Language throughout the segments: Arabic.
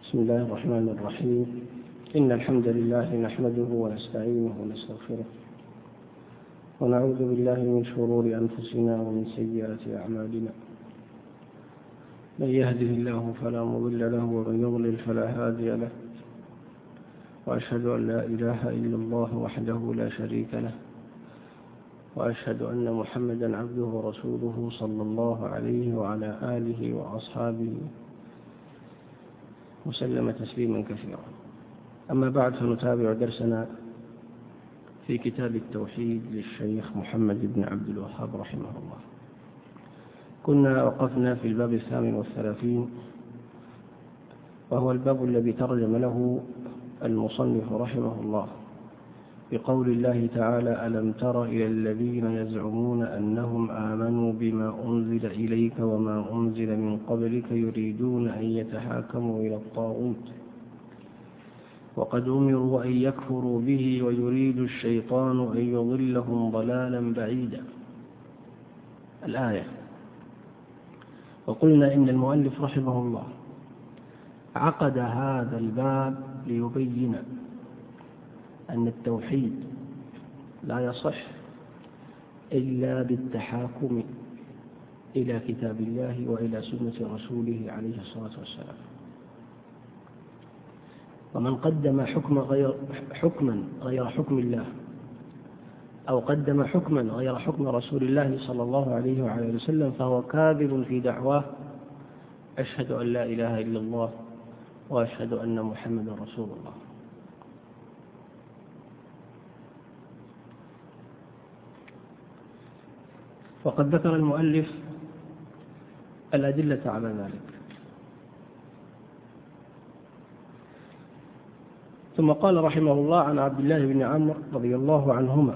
بسم الله الرحمن الرحيم. إن الحمد لله نحمده ونستعينه ونستغفره ونعوذ بالله من شرور أنفسنا ومن سيئات أعمالنا. من يهده الله فلا مضل له ومن يضلل فلا هادي له، وأشهد أن لا إله إلا الله وحده لا شريك له، وأشهد أن محمدا عبده ورسوله صلى الله عليه وعلى آله وأصحابه وسلم تسليما كثيرا. أما بعد، فنتابع درسنا في كتاب التوحيد للشيخ محمد بن عبد الوهاب رحمه الله. كنا وقفنا في الباب 38، وهو الباب الذي ترجم له المصنف رحمه الله بقول الله تعالى: ألم تر إلى الذين يزعمون أنهم آمنوا بما أنزل إليك وما أنزل من قبلك يريدون أن يتحاكموا إلى الطاغوت وقد أمروا أن يكفروا به ويريد الشيطان أن يضلهم ضلالا بعيدا. الآية. وقلنا إن المؤلف رحمه الله عقد هذا الباب ليبين أن التوحيد لا يصح إلا بالتحاكم إلى كتاب الله وإلى سنة رسوله عليه الصلاة والسلام. ومن قدم حكما غير حكم الله، أو قدم حكما غير حكم رسول الله صلى الله عليه وعلى وسلم، فهو كاذب في دعواه: أشهد أن لا إله إلا الله وأشهد أن محمدا رسول الله. وقد ذكر المؤلف الأدلة على ذلك، ثم قال رحمه الله: عن عبد الله بن عمرو رضي الله عنهما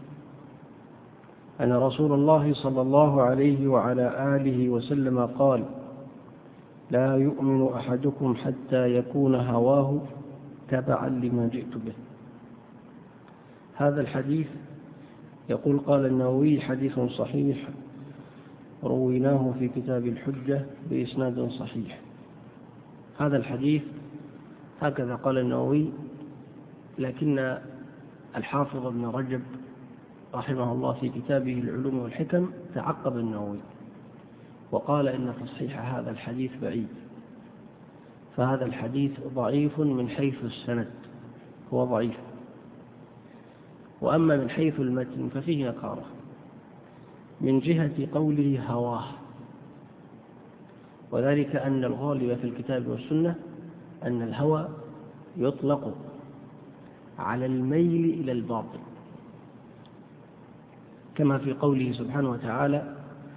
أن رسول الله صلى الله عليه وعلى آله وسلم قال: لا يؤمن أحدكم حتى يكون هواه تبعا لما جئت به. هذا الحديث، يقول قال النووي: حديث صحيح رويناه في كتاب الحجة بإسناد صحيح. هذا الحديث هكذا قال النووي، لكن الحافظ ابن رجب رحمه الله في كتابه العلوم والحكم تعقب النووي وقال إن تصحيح هذا الحديث بعيد، فهذا الحديث ضعيف من حيث السند، هو ضعيف. وأما من حيث المتن ففيه نكارة من جهة قوله هواه، وذلك أن الغالب في الكتاب والسنة أن الهوى يطلق على الميل إلى الباطل، كما في قوله سبحانه وتعالى: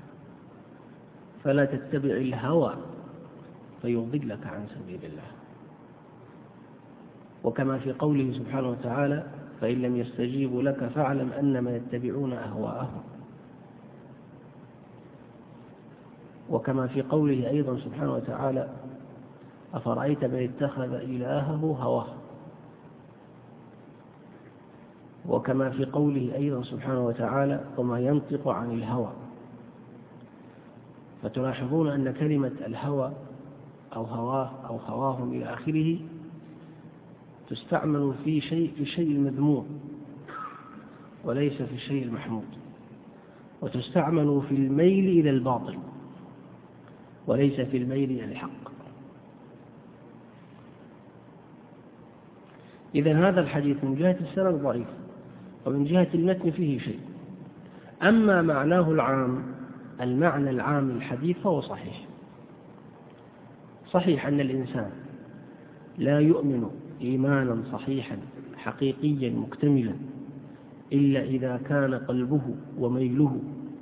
فلا تتبع الهوى فيضلك عن سبيل الله، وكما في قوله سبحانه وتعالى: فإن لم يستجيبوا لك فاعلم أنما يتبعون أهواءهم، وكما في قوله أيضا سبحانه وتعالى: أفرأيت من اتخذ إلهه هواه، وكما في قوله أيضا سبحانه وتعالى: وما ينطق عن الهوى. فتلاحظون أن كلمة الهوى أو هواه أو هواهم إلى آخره تستعمل في شيء المذموم وليس في الشيء المحمود، وتستعمل في الميل إلى الباطل وليس في الميل إلى الحق. إذن هذا الحديث من جهة السند ضعيف، ومن جهة المتن فيه شيء. أما معناه العام، المعنى العام للحديث، فهو صحيح. صحيح أن الإنسان لا يؤمن إيمانا صحيحا حقيقيا مكتملا إلا إذا كان قلبه وميله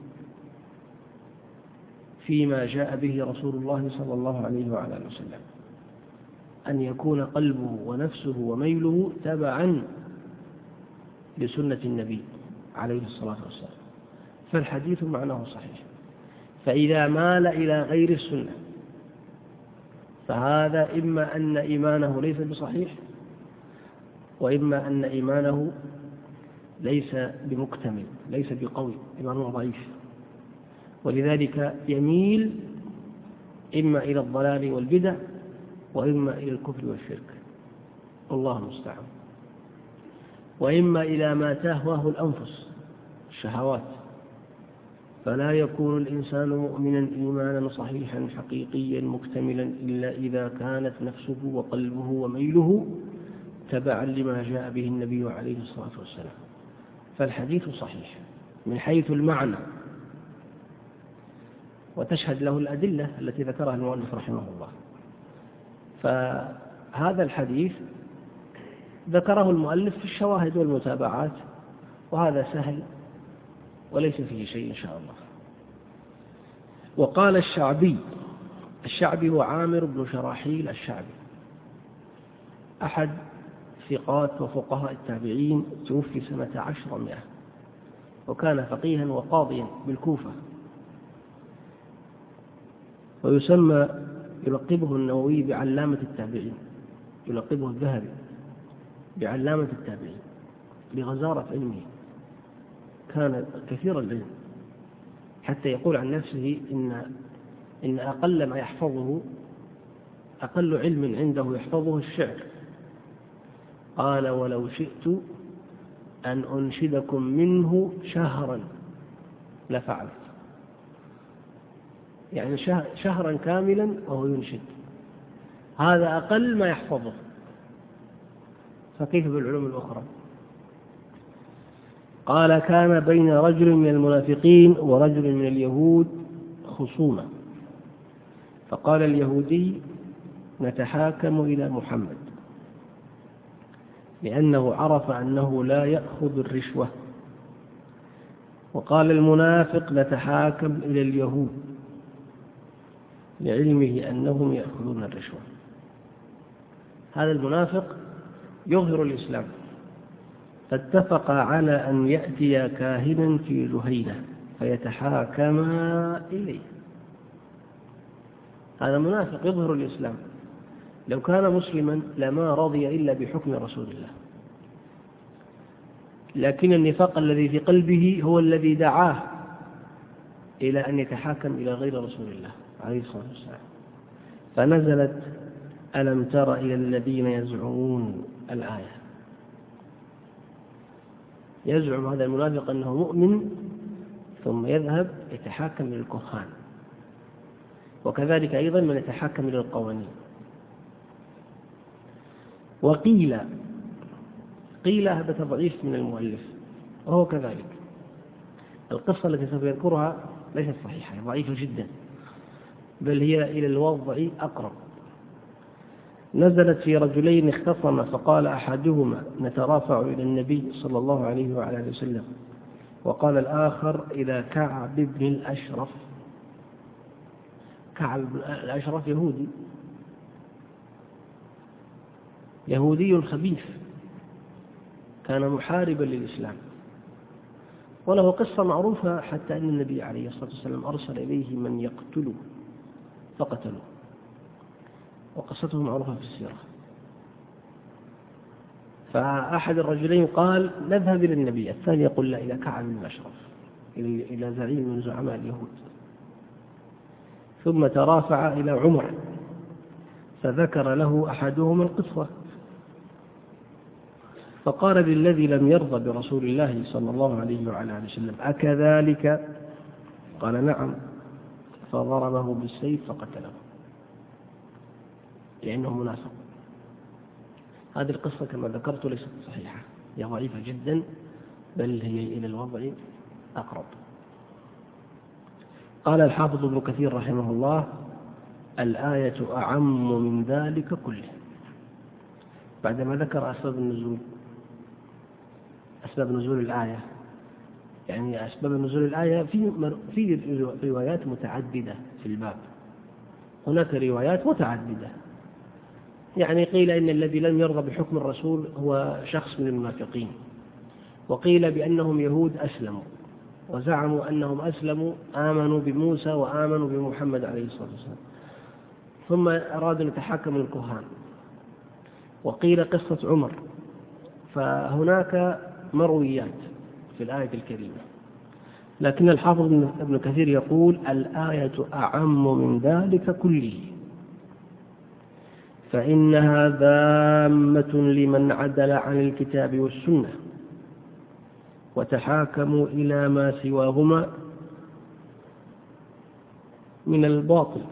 فيما جاء به رسول الله صلى الله عليه وعلى وسلم، أن يكون قلبه ونفسه وميله تبعا لسنة النبي عليه الصلاة والسلام، فالحديث معناه صحيح. فإذا مال إلى غير السنة فهذا إما أن إيمانه ليس بصحيح، وإما أن إيمانه ليس بمكتمل، ليس بقوي، إيمانه ضعيف، ولذلك يميل إما إلى الضلال والبدع وإما إلى الكفر والشرك، الله المستعان، وإما إلى ما تهواه الأنفس الشهوات. فلا يكون الإنسان مؤمنا إيمانا صحيحا حقيقيا مكتملا إلا إذا كانت نفسه وقلبه وميله تبعا لما جاء به النبي عليه الصلاة والسلام. فالحديث صحيح من حيث المعنى، وتشهد له الأدلة التي ذكرها المؤلف رحمه الله. فهذا الحديث ذكره المؤلف في الشواهد والمتابعات، وهذا سهل وليس فيه شيء إن شاء الله. وقال الشعبي هو عامر بن شراحيل الشعبي، أحد ثقات وفقهاء التابعين، توفي سنة 1000، وكان فقيها وقاضيا بالكوفة، ويسمى يلقبه النووي بعلامة التابعين، يلقبه الذهبي بعلامة التابعين لغزارة علمه، كان كثير العلم، حتى يقول عن نفسه إن أقل ما يحفظه، أقل علم عنده يحفظه الشعر. قال: ولو شئت أن أنشدكم منه شهرا لفعلت. يعني شهرا كاملا وهو ينشد، هذا أقل ما يحفظه، فكيف بالعلوم الأخرى؟ قال: كان بين رجل من المنافقين ورجل من اليهود خصومة، فقال اليهودي: نتحاكم إلى محمد، لأنه عرف أنه لا يأخذ الرشوة. وقال المنافق: نتحاكم إلى اليهود، لعلمه أنهم يأخذون الرشوة. هذا المنافق يظهر الإسلام، فاتفق على أن يأتي كاهنا في جهينة فيتحاكما إليه. هذا منافق يظهر الإسلام، لو كان مسلما لما رضي إلا بحكم رسول الله، لكن النفاق الذي في قلبه هو الذي دعاه إلى أن يتحاكم إلى غير رسول الله عليه الصلاة والسلام. فنزلت: ألم تر إلى الذين يزعمون الآية. يزعم هذا المنافق أنه مؤمن، ثم يذهب يتحاكم إلى الكهان، وكذلك أيضا من يتحاكم إلى القوانين. وقيل هذا تضعيف من المؤلف، وهو كذلك. القصة التي سوف يذكرها ليست صحيحة، ضعيفة جدا، بل هي إلى الوضع أقرب. نزلت في رجلين اختصما، فقال أحدهما: نترافع إلى النبي صلى الله عليه وعلى آله وسلم، وقال الآخر: إلى كعب بن الأشرف. كعب بن الأشرف يهودي خبيث، كان محاربا للإسلام، وله قصة معروفة، حتى أن النبي عليه الصلاة والسلام أرسل إليه من يقتله فقتله، وقصته معروفة في السيرة. فأحد الرجلين قال: نذهب إلى النبي، الثاني يقول: لا، إلى كعب بن الأشرف، إلى زعيم من زعماء اليهود. ثم ترافع إلى عمر، فذكر له أحدهما القصة، فقال للذي لم يرضى برسول الله صلى الله عليه وعلى آله وسلم: أكذلك؟ قال: نعم. فضربه بالسيف فقتله، لأنه منافق. هذه القصة كما ذكرت ليست صحيحة، هي ضعيفة جدا، بل هي إلى الوضع أقرب. قال الحافظ ابن كثير رحمه الله: الآية أعم من ذلك كله. بعدما ذكر أسباب نزول الآية، يعني أسباب نزول الآية في روايات متعددة في الباب، هناك روايات متعددة. يعني قيل إن الذي لم يرضى بحكم الرسول هو شخص من المنافقين، وقيل بأنهم يهود أسلموا وزعموا أنهم أسلموا، آمنوا بموسى وآمنوا بمحمد عليه الصلاة والسلام، ثم أرادوا أن يتحاكموا الكهان. وقيل قصة عمر. فهناك مرويات في الآية الكريمة، لكن الحافظ ابن كثير يقول: الآية أعم من ذلك كله. فإنها ذامة لمن عدل عن الكتاب والسنة وتحاكموا إلى ما سواهما من الباطل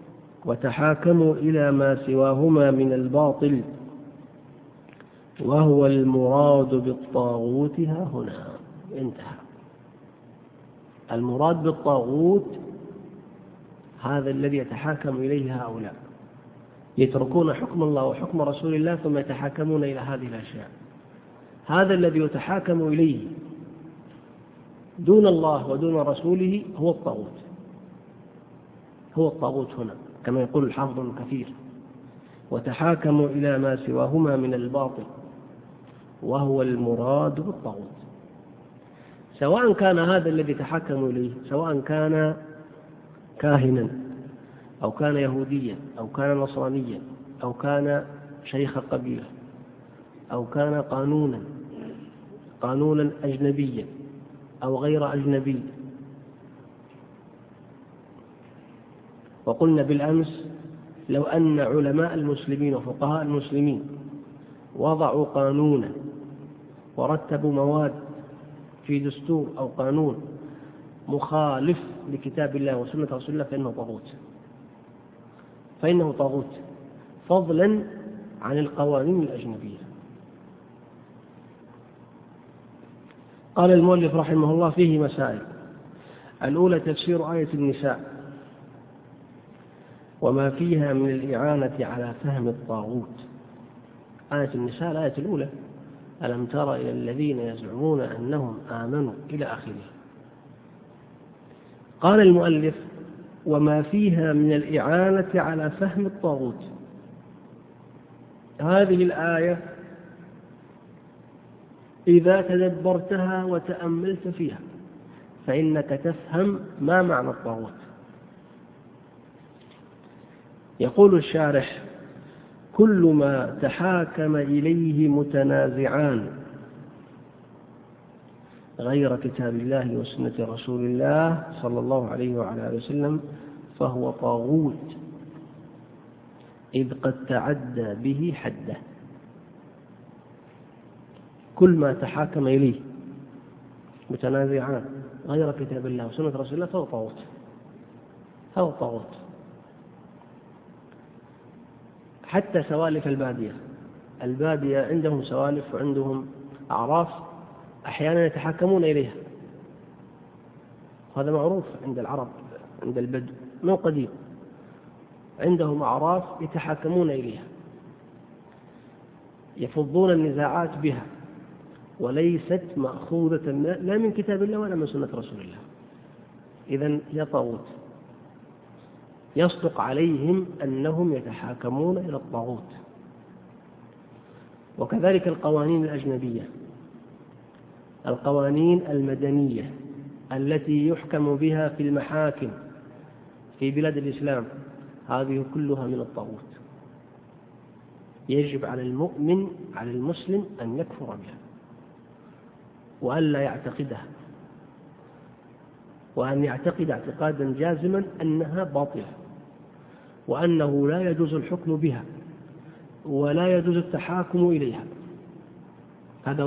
وهو المراد بالطاغوت ها هنا. انتهى. المراد بالطاغوت هذا الذي يتحاكم إليه هؤلاء، يتركون حكم الله وحكم رسول الله ثم يتحاكمون إلى هذه الأشياء. هذا الذي يتحاكم إليه دون الله ودون رسوله هو الطاغوت هنا، كما يقول الحافظ ابن كثير: وتحاكموا إلى ما سواهما من الباطل وهو المراد بالطاغوت. سواء كان هذا الذي تحاكموا إليه سواء كان كاهنا أو كان يهوديا أو كان نصرانيا أو كان شيخ قبيلة أو كان قانونا أجنبيا أو غير أجنبي. وقلنا بالأمس لو أن علماء المسلمين وفقهاء المسلمين وضعوا قانونا ورتبوا مواد في دستور أو قانون مخالف لكتاب الله وسنة رسول الله فإنه طاغوت فضلا عن القوانين الأجنبية. قال المؤلف رحمه الله: فيه مسائل. الأولى تفسير آية النساء وما فيها من الإعانة على فهم الطاغوت. آية النساء الآية الأولى: ألم تر إلى الذين يزعمون أنهم آمنوا إلى آخره. قال المؤلف: وما فيها من الإعانة على فهم الطاغوت. هذه الآية إذا تدبرتها وتأملت فيها فإنك تفهم ما معنى الطاغوت. يقول الشارح: كل ما تحاكم إليه متنازعان غير كتاب الله وسنة رسول الله صلى الله عليه وعلى آله وسلم فهو طاغوت، إذ قد تعدى به حده. كل ما تحاكم إليه متنازعان غير كتاب الله وسنة رسول الله فهو طاغوت. حتى سوالف البادية عندهم سوالف وعندهم أعراف أحيانا يتحاكمون إليها، هذا معروف عند العرب، عند البدو من قديم عندهم أعراف يتحاكمون إليها، يفضون النزاعات بها، وليست مأخوذة لا من كتاب الله ولا من سنة رسول الله. إذن هي طاغوت، يصدق عليهم أنهم يتحاكمون إلى الطاغوت. وكذلك القوانين الأجنبية، القوانين المدنية التي يحكم بها في المحاكم في بلاد الإسلام، هذه كلها من الطاغوت. يجب على المؤمن على المسلم أن يكفر بها وأن لا يعتقدها، وأن يعتقد اعتقادا جازما أنها باطلة، وأنه لا يجوز الحكم بها ولا يجوز التحاكم إليها. هذا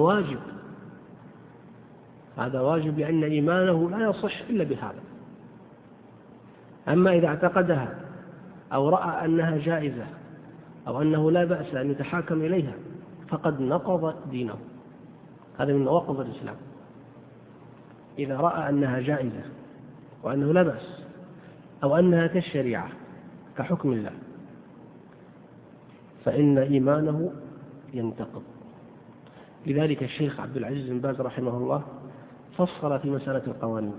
واجب لأن إيمانه لا يصح إلا بهذا. أما إذا اعتقدها أو رأى أنها جائزة أو أنه لا بأس أن يتحاكم إليها فقد نقض دينه. هذا من نواقض الإسلام. إذا رأى أنها جائزة وأنه لا بأس أو أنها كالشريعة كحكم الله فإن إيمانه ينتقض. لذلك الشيخ عبد العزيز بن باز رحمه الله فصل في مسألة القوانين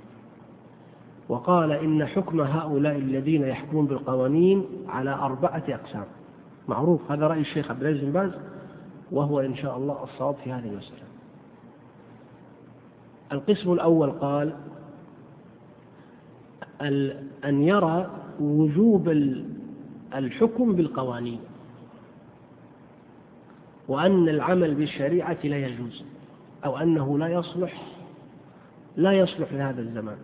وقال إن حكم هؤلاء الذين يحكمون بالقوانين على 4 أقسام. معروف هذا رأي الشيخ عبد العزيز بن باز، وهو إن شاء الله الصواب في هذه المسألة. القسم الأول قال أن يرى وجوب الحكم بالقوانين وأن العمل بالشريعة لا يجوز أو أنه لا يصلح لهذا الزمان.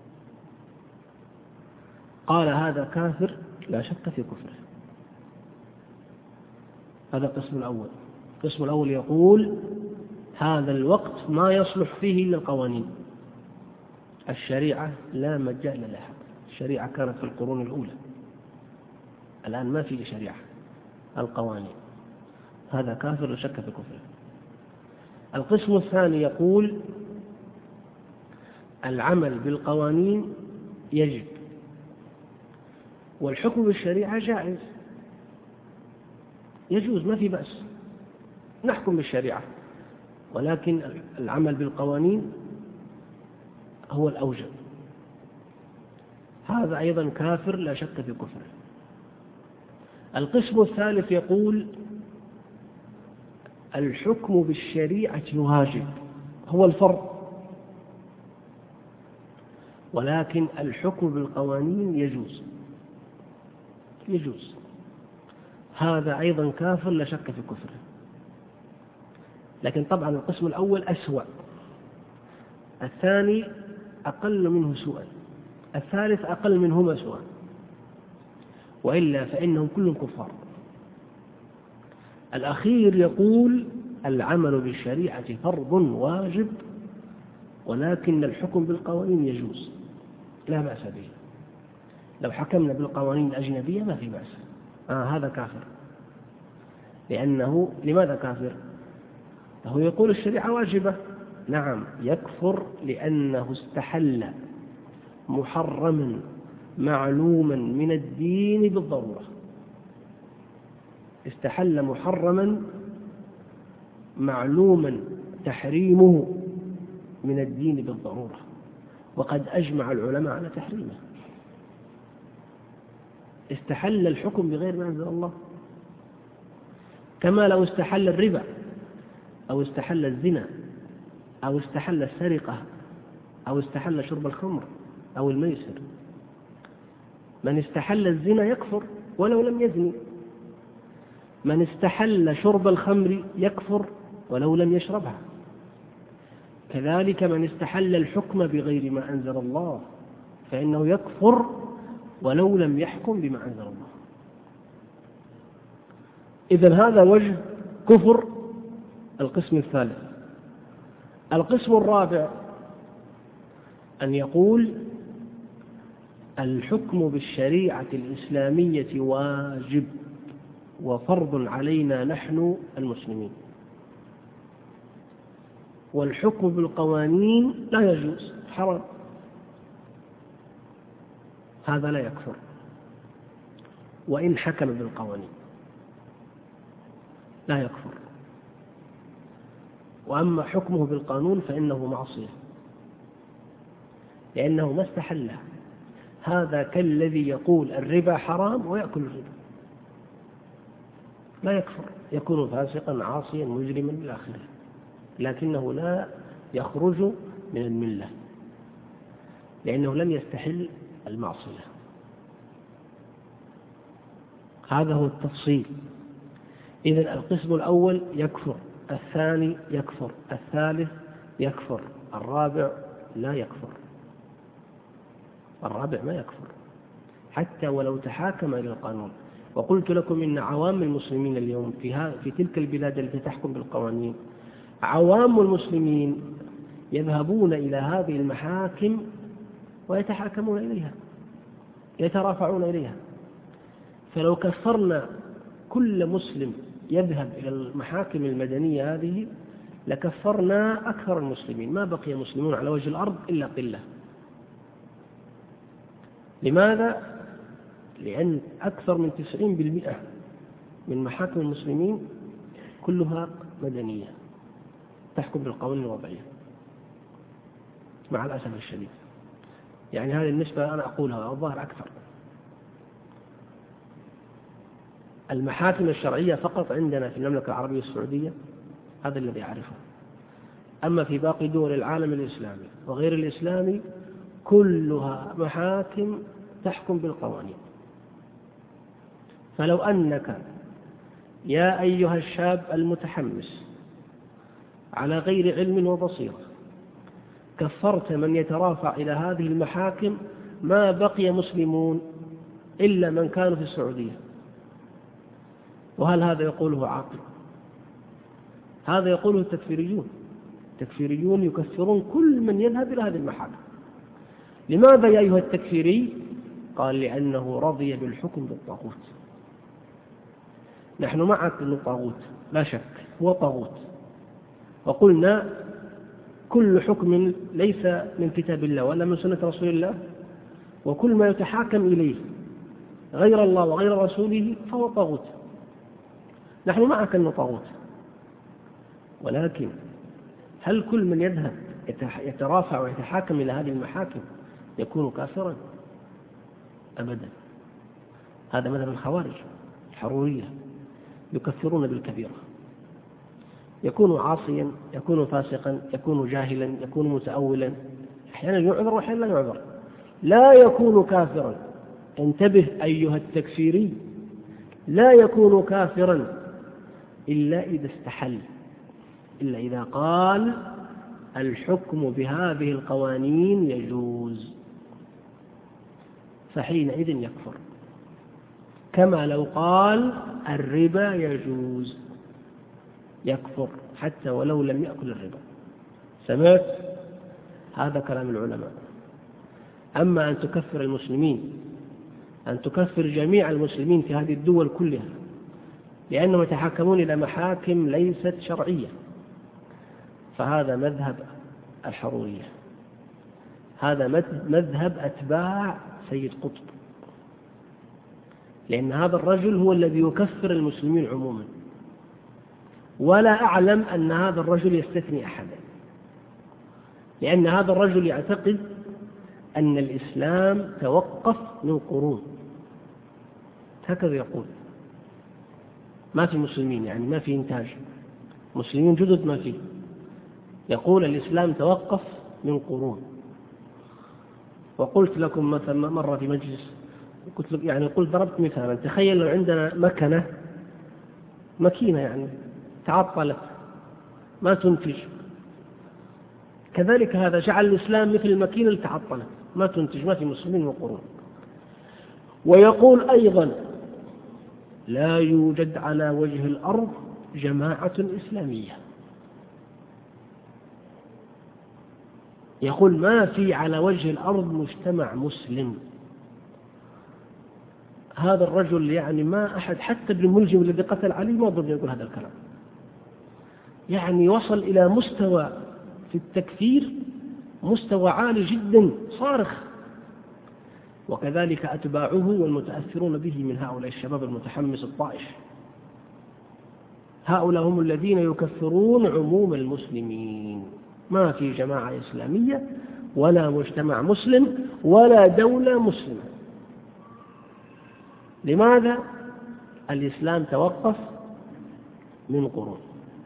قال هذا كافر لا شك في كفره. هذا القسم الأول. القسم الأول يقول هذا الوقت ما يصلح فيه إلا القوانين. الشريعة لا مجال لها، الشريعة كانت في القرون الأولى، الآن ما في شريعة، القوانين. هذا كافر لا شك في كفره. القسم الثاني يقول العمل بالقوانين يجب، والحكم بالشريعة جائز، يجوز، ما في بأس، نحكم بالشريعة، ولكن العمل بالقوانين هو الأوجب. هذا أيضا كافر لا شك في كفره. القسم الثالث يقول الحكم بالشريعة واجب، هو الفرض، ولكن الحكم بالقوانين يجوز. هذا أيضا كافر لا شك في كفره. لكن طبعا القسم الأول أسوأ، الثاني أقل منه سوءا، الثالث أقل منهما سوءا، وإلا فإنهم كلهم كفار. الأخير يقول العمل بالشريعة فرض واجب، ولكن الحكم بالقوانين يجوز، لا بأس به. لو حكمنا بالقوانين الأجنبية ما في بأس. هذا كافر. لماذا كافر؟ هو يقول الشريعة واجبة. نعم، يكفر لأنه استحل محرما معلوما من الدين بالضرورة. استحل محرما معلوما تحريمه من الدين بالضرورة، وقد أجمع العلماء على تحريمه. استحل الحكم بغير ما أنزل الله، كما لو استحل الربا أو استحل الزنا أو استحل السرقة أو استحل شرب الخمر أو الميسر. من استحل الزنا يكفر ولو لم يزني، من استحل شرب الخمر يكفر ولو لم يشربها، كذلك من استحل الحكم بغير ما أنزل الله فإنه يكفر ولو لم يحكم بما أنزل الله. إذن هذا وجه كفر القسم الثالث. القسم الرابع أن يقول الحكم بالشريعة الإسلامية واجب وفرض علينا نحن المسلمين، والحكم بالقوانين لا يجوز، حرام. هذا لا يكفر وإن حكم بالقوانين، لا يكفر. وأما حكمه بالقانون فإنه معصية، لأنه ما استحله. هذا كالذي يقول الربا حرام ويأكل الربا، لا يكفر، يكون فاسقا عاصيا مجرما إلى آخره، لكنه لا يخرج من الملة لأنه لم يستحل المعصية. هذا هو التفصيل. إذن القسم الأول يكفر، الثاني يكفر، الثالث يكفر، الرابع لا يكفر. الرابع ما يكفر حتى ولو تحاكم إلى القانون. وقلت لكم إن عوام المسلمين اليوم في تلك البلاد التي تحكم بالقوانين، عوام المسلمين يذهبون إلى هذه المحاكم ويتحاكمون إليها، يترافعون إليها. فلو كفرنا كل مسلم يذهب إلى المحاكم المدنية هذه لكفرنا أكثر المسلمين، ما بقي مسلمون على وجه الأرض إلا قلة. لماذا؟ لأن أكثر من 90% من محاكم المسلمين كلها مدنية تحكم بالقوانين الوضعية، مع الأسف الشديد. يعني هذه النسبة أنا أقولها، الظاهر أكثر. المحاكم الشرعية فقط عندنا في المملكة العربية السعودية، هذا الذي أعرفه. أما في باقي دول العالم الإسلامي وغير الإسلامي كلها محاكم تحكم بالقوانين. فلو أنك يا أيها الشاب المتحمس على غير علم وبصيرة كفرت من يترافع إلى هذه المحاكم، ما بقي مسلمون إلا من كانوا في السعودية، وهل هذا يقوله عاقل؟ هذا يقوله التكفيريون. التكفيريون يكفرون كل من يذهب إلى هذه المحاكم. لماذا يا أيها التكفيري؟ قال لأنه رضي بالحكم بالطاغوت. نحن معك أنه طاغوت لا شك، هو طاغوت، وقلنا كل حكم ليس من كتاب الله ولا من سنة رسول الله، وكل ما يتحاكم إليه غير الله وغير رسوله فهو طاغوت. نحن معك أنه طاغوت، ولكن هل كل من يذهب يترافع ويتحاكم إلى هذه المحاكم يكون كافرا؟ أبدا. هذا مذهب الخوارج الحرورية، يكفرون بالكبيرة. يكون عاصيا، يكون فاسقا، يكون جاهلا، يكون متأولا، أحيانا يعذر وأحيانا لا يعذر، لا يكون كافرا. انتبه أيها التكفيري، لا يكون كافرا إلا إذا استحل، إلا إذا قال الحكم بهذه القوانين يجوز، فحينئذ يكفر. كما لو قال الربا يجوز يكفر حتى ولو لم يأكل الربا. سمعت؟ هذا كلام العلماء. أما أن تكفر المسلمين، أن تكفر جميع المسلمين في هذه الدول كلها لأنهم يتحاكمون إلى محاكم ليست شرعية، فهذا مذهب الحرورية، هذا مذهب أتباع سيد قطب، لأن هذا الرجل هو الذي يكفر المسلمين عموما، ولا أعلم أن هذا الرجل يستثني أحدا، لأن هذا الرجل يعتقد أن الإسلام توقف من قرون، هكذا يقول. ما في مسلمين، يعني ما في إنتاج مسلمين جدد، ما فيه. يقول الإسلام توقف من قرون. وقلت لكم مثلا مرة في مجلس، قلت ضربت مثالا، تخيل لو عندنا ماكينة يعني تعطلت ما تنتج، كذلك هذا جعل الإسلام مثل الماكينة اللي تعطلت ما تنتج، ما في مسلمين من قرون. ويقول أيضا لا يوجد على وجه الأرض جماعة إسلامية، يقول ما في على وجه الأرض مجتمع مسلم. هذا الرجل يعني ما أحد، حتى ابن ملجم الذي قتل علي ما ضرب يقول هذا الكلام، يعني وصل إلى مستوى في التكفير مستوى عالي جدا صارخ. وكذلك أتباعه والمتأثرون به من هؤلاء الشباب المتحمس الطائش، هؤلاء هم الذين يكفرون عموم المسلمين. ما في جماعة إسلامية ولا مجتمع مسلم ولا دولة مسلمة. لماذا؟ الإسلام توقف من قرون.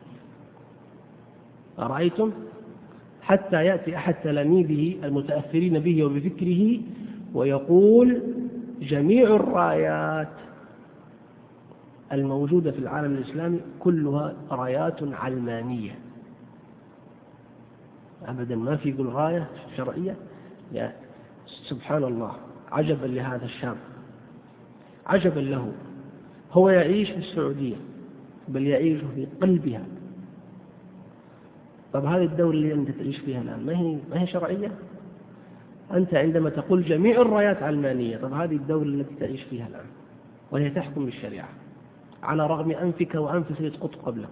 أرأيتم؟ حتى يأتي أحد تلاميذه المتأثرين به وبفكره ويقول جميع الرايات الموجودة في العالم الإسلامي كلها رايات علمانية. أبدا ما في يقول راية شرعية. يا سبحان الله، عجبا لهذا الشاب، عجبا له، هو يعيش في السعودية بل يعيش في قلبها. طب هذه الدولة اللي أنت تعيش فيها الآن ما هي شرعية؟ أنت عندما تقول جميع الرايات علمانية، طب هذه الدولة التي تعيش فيها الآن وهي تحكم بالشريعة على رغم أنفك وأنف سيد قطب قبلك،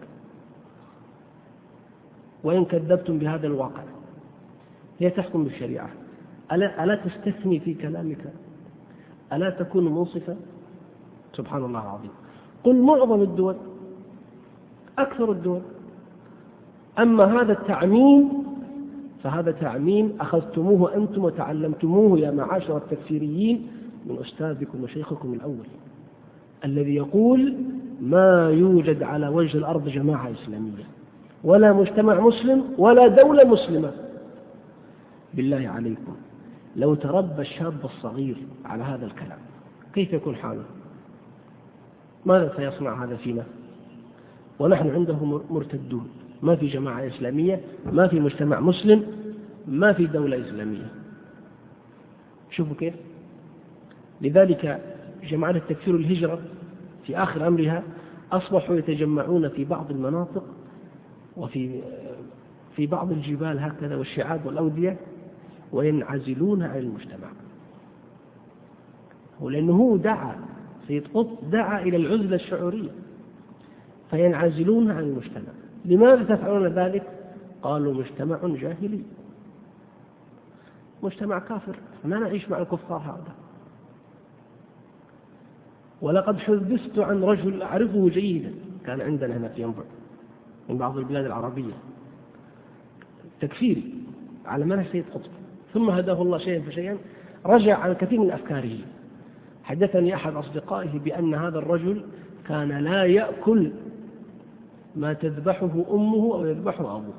وإن كذبتم بهذا الواقع هي تحكم بالشريعة، ألا تستثني في كلامك؟ ألا تكون منصفا؟ سبحان الله العظيم. قل معظم الدول، أكثر الدول. أما هذا التعميم فهذا تعميم أخذتموه أنتم وتعلمتموه يا معاشر التكفيريين من أستاذكم وشيخكم الأول الذي يقول ما يوجد على وجه الأرض جماعة إسلامية ولا مجتمع مسلم ولا دولة مسلمة. بالله عليكم لو تربى الشاب الصغير على هذا الكلام كيف يكون حاله؟ ماذا سيصنع هذا فينا؟ ونحن عنده مرتدون، ما في جماعة إسلامية، ما في مجتمع مسلم، ما في دولة إسلامية. شوفوا كيف. لذلك جماعة التكفير الهجرة في آخر أمرها أصبحوا يتجمعون في بعض المناطق وفي بعض الجبال هكذا والشعاب والأودية وينعزلون عن المجتمع. ولأنه دعا سيد قطب دعا إلى العزلة الشعورية، فينعزلون عن المجتمع. لماذا تفعلون ذلك؟ قالوا مجتمع جاهلي، مجتمع كافر، ما نعيش مع الكفار هذا. ولقد حدثت عن رجل أعرفه جيدا، كان عندنا هنا في ينبع من بعض البلاد العربية، تكفيري على منهج سيد قطب، ثم هداه الله شيئا فشيئا رجع عن كثير من أفكاره. حدثني أحد أصدقائه بأن هذا الرجل كان لا يأكل ما تذبحه أمه أو يذبحه أبوه.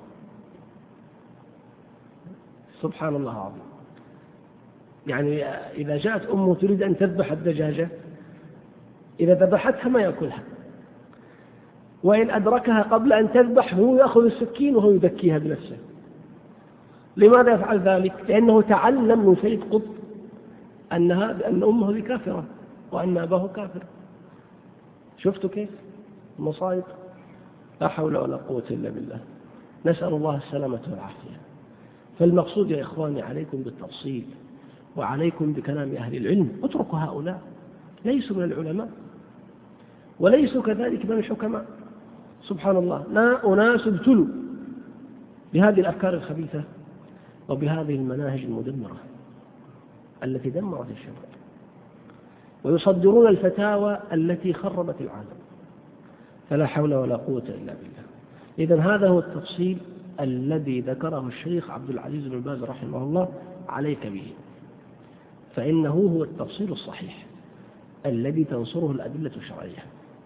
سبحان الله العظيم. يعني إذا جاءت أمه تريد أن تذبح الدجاجة، إذا ذبحتها ما يأكلها، وإن أدركها قبل أن تذبح هو يأخذ السكين وهو يدكيها بنفسه. لماذا يفعل ذلك؟ لأنه تعلم من سيد قطب أن أمه ذي كافرة وأن أباه كافر. شفتوا كيف المصائب؟ لا حول ولا قوة إلا بالله، نسأل الله السلامة والعافية. فالمقصود يا إخواني عليكم بالتفصيل وعليكم بكلام أهل العلم. اتركوا هؤلاء، ليسوا من العلماء وليسوا كذلك من الحكماء. سبحان الله، لا أناس ابتلوا بهذه الأفكار الخبيثة وبهذه المناهج المدمرة التي دمرت الشباب، ويصدرون الفتاوى التي خربت العالم. فلا حول ولا قوة إلا بالله. إذن هذا هو التفصيل الذي ذكره الشيخ عبد العزيز بن باز رحمه الله، عليك به، فإنه هو التفصيل الصحيح الذي تنصره الأدلة الشرعية.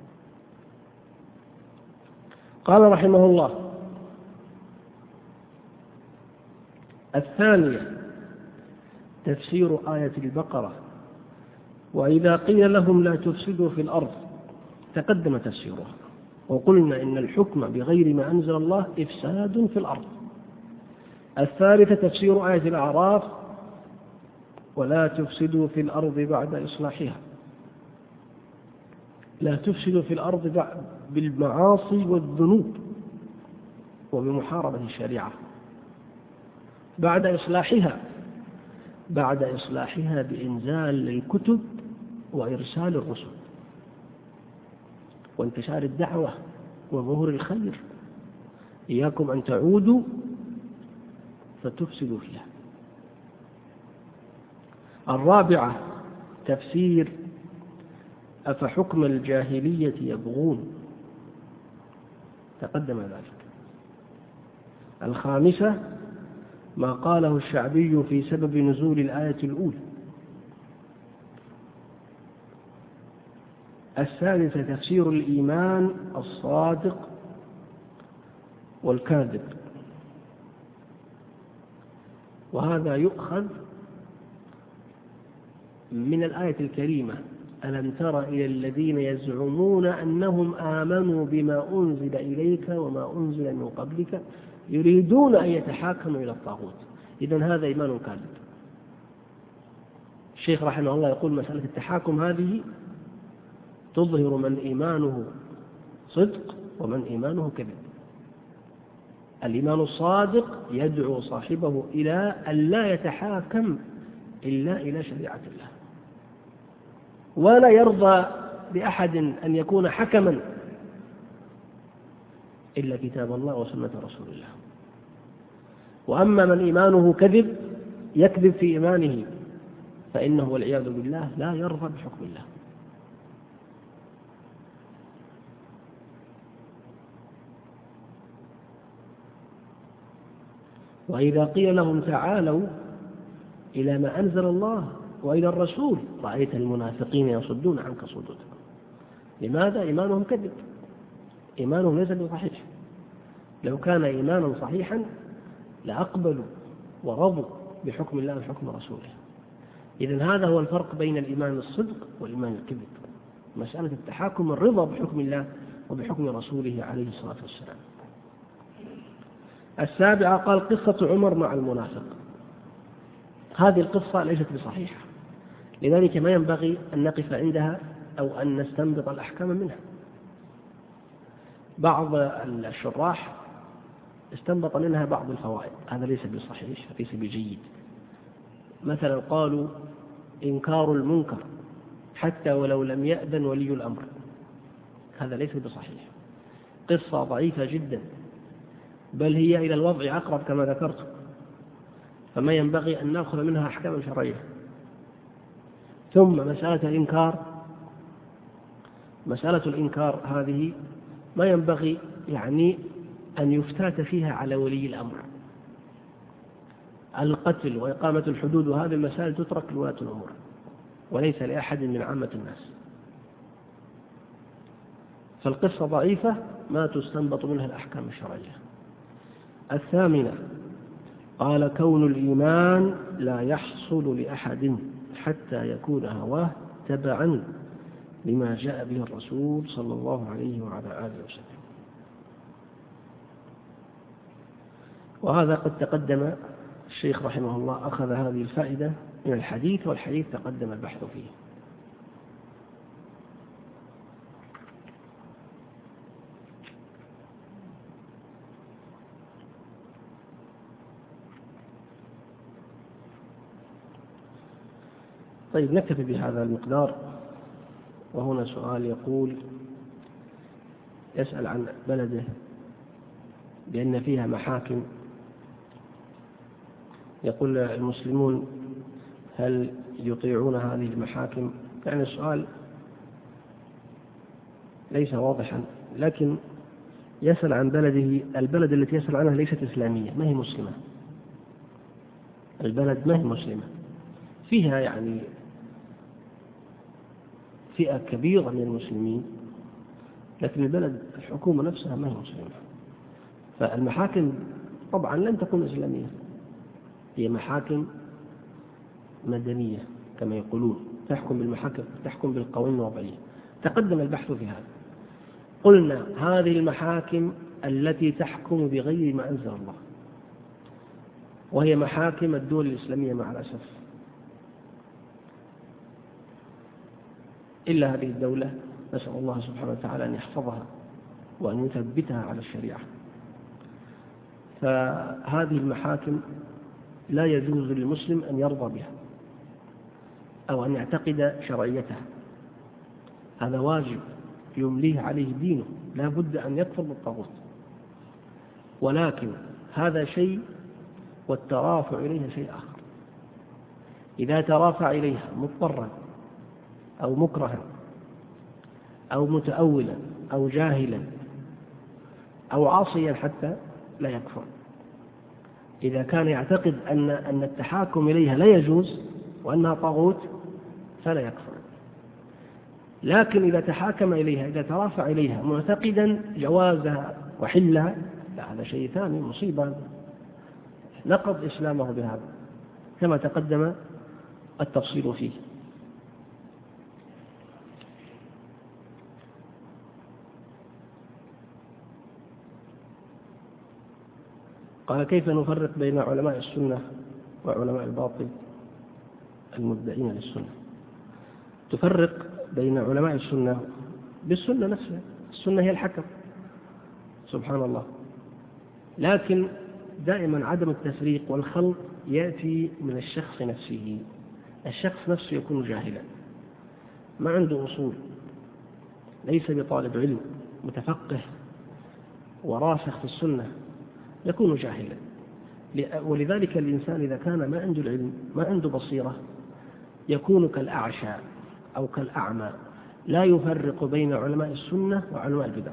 قال رحمه الله: الثانية تفسير آية البقرة: وإذا قيل لهم لا تفسدوا في الأرض. تقدم تفسيرها، وقلنا إن الحكم بغير ما أنزل الله إفساد في الأرض. الثالثة تفسير آية الأعراف: ولا تفسدوا في الأرض بعد إصلاحها. لا تفسدوا في الأرض بالمعاصي والذنوب وبمحاربة الشريعة بعد إصلاحها بإنزال الكتب وإرسال الرسل وانتشار الدعوة وظهور الخير. إياكم أن تعودوا فتفسدوا فيها. الرابعة تفسير: أفحكم الجاهلية يبغون. تقدم ذلك. الخامسة ما قاله الشعبي في سبب نزول الآية الأولى. السادسة تفسير الإيمان الصادق والكاذب، وهذا يؤخذ من الآية الكريمة: ألم تر إلى الذين يزعمون أنهم آمنوا بما أنزل إليك وما أنزل من قبلك يريدون أن يتحاكموا إلى الطاغوت. إذن هذا إيمان كاذب. الشيخ رحمه الله يقول مسألة التحاكم هذه تظهر من إيمانه صدق ومن إيمانه كذب. الإيمان الصادق يدعو صاحبه إلى أن لا يتحاكم إلا إلى شريعة الله، ولا يرضى بأحد أن يكون حكما إلا كتاب الله وسنة رسول الله. وأما من إيمانه كذب يكذب في إيمانه، فإنه والعياذ بالله لا يرضى بحكم الله. وإذا قيل لهم تعالوا إلى ما أنزل الله وإلى الرسول رأيت المنافقين يصدون عنك صدودا. لماذا؟ إيمانهم كذب، إيمانهم ليس بصحيح. لو كان إيمانا صحيحا لأقبلوا ورضوا بحكم الله وحكم رسوله. إذن هذا هو الفرق بين الإيمان الصدق والإيمان الكذب، مسألة التحاكم الرضا بحكم الله وبحكم رسوله عليه الصلاة والسلام. السابعة قال: قصة عمر مع المنافق. هذه القصة ليست بصحيحة، لذلك ما ينبغي أن نقف عندها أو أن نستنبط الأحكام منها. بعض الشراح استنبط منها بعض الفوائد، هذا ليس بصحيح، ليس بجيد. مثلا قالوا إنكار المنكر حتى ولو لم يأذن ولي الأمر، هذا ليس بصحيح، قصة ضعيفة جدا، بل هي إلى الوضع أقرب كما ذكرت، فما ينبغي أن نأخذ منها أحكام شرعية. ثم مسألة الإنكار هذه ما ينبغي يعني أن يفتات فيها على ولي الأمر. القتل وإقامة الحدود وهذه المسائل تترك لولاة الأمور وليس لأحد من عامة الناس. فالقصة ضعيفة ما تستنبط منها الأحكام الشرعية. الثامنة قال كون الإيمان لا يحصل لأحد حتى يكون هواه تبعا لما جاء به الرسول صلى الله عليه وعلى آله وسلم. وهذا قد تقدم الشيخ رحمه الله أخذ هذه الفائدة من الحديث، والحديث تقدم البحث فيه. طيب نكتفي بهذا المقدار. وهنا سؤال يقول يسأل عن بلده بأن فيها محاكم، يقول المسلمون هل يطيعون هذه المحاكم؟ يعني السؤال ليس واضحا، لكن يسأل عن بلده. البلد التي يسأل عنها ليست إسلامية، ما هي مسلمة، البلد ما هي مسلمة، فيها يعني فئة كبيرة من المسلمين، لكن البلد الحكومة نفسها ما هي مسلمة. فالمحاكم طبعا لن تكون إسلامية، هي محاكم مدنية كما يقولون، تحكم بالمحاكم، تحكم بالقوانين الوضعية. تقدم البحث في هذا. قلنا هذه المحاكم التي تحكم بغير ما أنزل الله، وهي محاكم الدول الإسلامية مع الأسف، إلا هذه الدولة نسأل الله سبحانه وتعالى أن يحفظها وأن يثبتها على الشريعة. فهذه المحاكم لا يجوز للمسلم أن يرضى بها أو أن يعتقد شرعيتها، هذا واجب يمليه عليه دينه، لا بد أن يكفر بالطاغوت. ولكن هذا شيء والترافع إليها شيء آخر. إذا ترافع إليها مضطرا أو مكرها أو متأولا أو جاهلا أو عاصيا حتى لا يكفر. إذا كان يعتقد أن التحاكم إليها لا يجوز وأنها طاغوت فلا يكفر. لكن إذا تحاكم إليها، إذا ترافع إليها معتقدا جوازها وحلها، لا، هذا شيء ثاني، مصيبة، نقض إسلامه بهذا كما تقدم التفصيل فيه. قال كيف نفرق بين علماء السنة وعلماء الباطل المدعين للسنة؟ تفرق بين علماء السنة بالسنة نفسها، السنة هي الحكم سبحان الله، لكن دائما عدم التفريق والخلط يأتي من الشخص نفسه. الشخص نفسه يكون جاهلا، ما عنده أصول، ليس بطالب علم متفقه وراسخ في السنة، يكون جاهلا. ولذلك الإنسان إذا كان ما عنده العلم، ما عنده بصيرة، يكون كالأعشى أو كالأعمى، لا يفرق بين علماء السنة وعلماء البدع.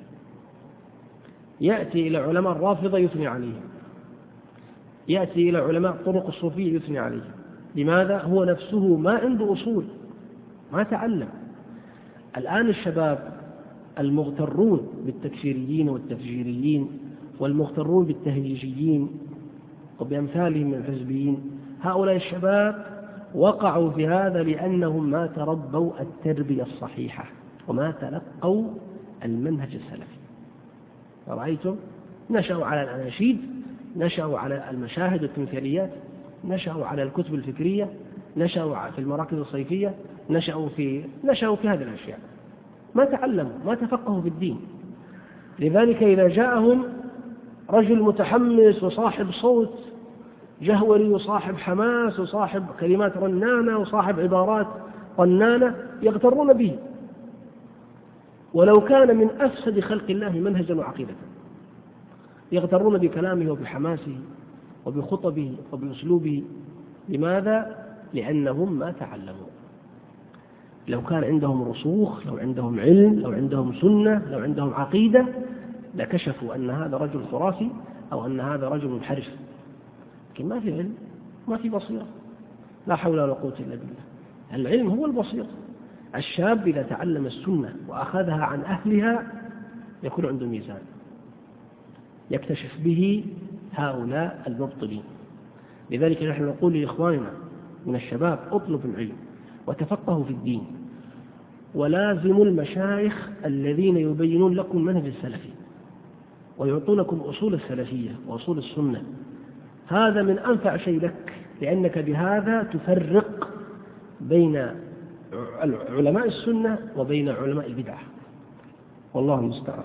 يأتي إلى علماء الرافضة يثني عليهم، يأتي إلى علماء طرق الصوفية يثني عليهم. لماذا؟ هو نفسه ما عنده أصول، ما تعلم. الآن الشباب المغترون بالتكفيريين والتفجيريين والمغترون بالتهييجيين وبأمثالهم من الحزبيين، هؤلاء الشباب وقعوا في هذا لأنهم ما تربوا التربية الصحيحة وما تلقوا المنهج السلفي. رأيتم؟ نشأوا على الأناشيد، نشأوا على المشاهد والتمثيليات، نشأوا على الكتب الفكرية، نشأوا في المراكز الصيفية، نشأوا في هذه الأشياء، ما تعلموا، ما تفقهوا في الدين. لذلك إذا جاءهم رجل متحمس وصاحب صوت جهوري وصاحب حماس وصاحب كلمات رنانة وصاحب عبارات رنانة يغترون به، ولو كان من أفسد خلق الله منهجا وعقيدة يغترون بكلامه وبحماسه وبخطبه وبأسلوبه. لماذا؟ لأنهم ما تعلموا. لو كان عندهم رسوخ، لو عندهم علم، لو عندهم سنة، لو عندهم عقيدة، لكشفوا أن هذا رجل خرافي أو أن هذا رجل منحرف. لكن ما في علم، ما في بصيرة، لا حول ولا قوة إلا بالله. العلم هو البصيرة. الشاب إذا تعلم السنة وأخذها عن أهلها يكون عنده ميزان يكتشف به هؤلاء المبطلين. لذلك نحن نقول لإخواننا من الشباب: اطلبوا العلم وتفقهوا في الدين، ولازموا المشايخ الذين يبينون لكم منهج السلفي ويعطونكم أصول السلفية وأصول السنة. هذا من أنفع شيء لك، لأنك بهذا تفرق بين علماء السنة وبين علماء البدعة، والله المستعان.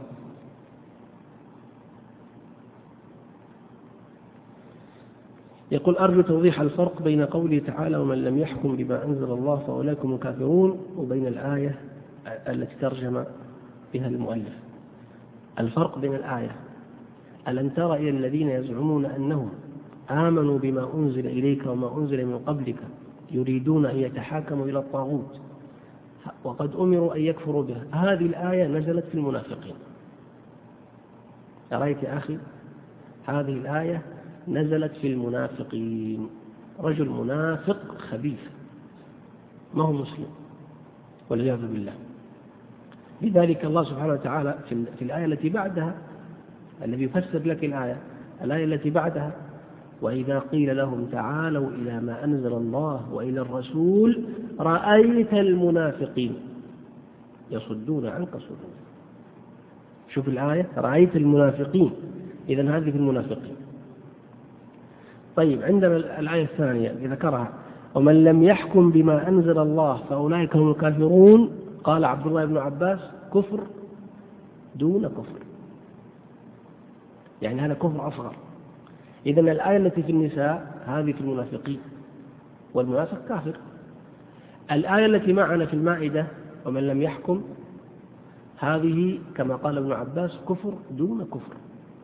يقول: أرجو توضيح الفرق بين قوله تعالى: ومن لم يحكم بما أنزل الله فأولئك هم الكافرون، وبين الآية التي ترجم بها المؤلف. الفرق بين الآية: ألم تر إلى الذين يزعمون أنهم آمنوا بما أنزل إليك وما أنزل من قبلك يريدون أن يتحاكموا إلى الطاغوت وقد أمروا أن يكفروا به. هذه الآية نزلت في المنافقين. رأيت يا أخي؟ هذه الآية نزلت في المنافقين. رجل منافق خبيث ما هو مسلم والعياذ بالله. لذلك الله سبحانه وتعالى في الآية التي بعدها، الذي يفسر لك الآية التي بعدها: وإذا قيل لهم تعالوا إلى ما أنزل الله وإلى الرسول رأيت المنافقين يصدون عنك صدودا. شوف الآية: رأيت المنافقين، إذن هذه في المنافقين. طيب، عندما الآية الثانية ذكرها: ومن لم يحكم بما أنزل الله فأولئك هم الكافرون، قال عبد الله بن عباس: كفر دون كفر، يعني هذا كفر أصغر. إذن الآية التي في النساء هذه في المنافقين، والمنافق كافر. الآية التي معنا في المائدة: ومن لم يحكم، هذه كما قال ابن عباس كفر دون كفر.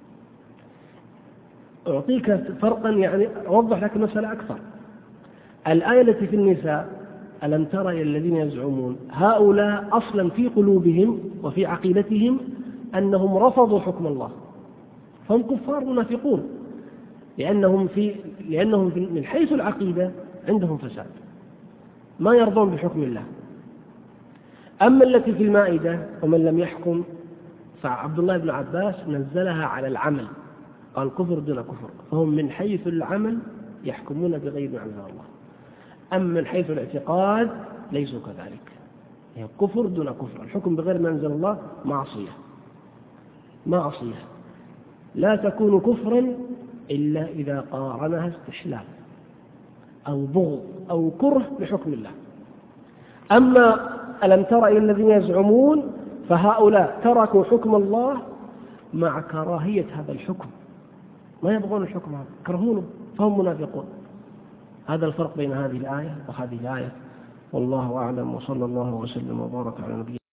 أعطيك فرقا، يعني أوضح لك المسألة أكثر. الآية التي في النساء: ألم تر إلى الذين يزعمون، هؤلاء أصلا في قلوبهم وفي عقيدتهم أنهم رفضوا حكم الله، فهم كفار منافقون، لأنهم من حيث العقيدة عندهم فساد، ما يرضون بحكم الله. أما التي في المائدة: ومن لم يحكم، فعبد الله بن عباس نزلها على العمل، قال كفر دون كفر، فهم من حيث العمل يحكمون بغير ما أنزل الله، أما من حيث الاعتقاد ليسوا كذلك. يعني كفر دون كفر، الحكم بغير ما أنزل الله معصية لا تكون كفرا إلا إذا قارنها استحلال أو بغض أو كره بحكم الله. أما ألم تر إلى الذين يزعمون، فهؤلاء تركوا حكم الله مع كراهية هذا الحكم، ما يبغون الحكم هذا، كرهونه، فهم منافقون. هذا الفرق بين هذه الآية وهذه الآية، والله أعلم، وصلى الله وسلم وبارك على نبينا.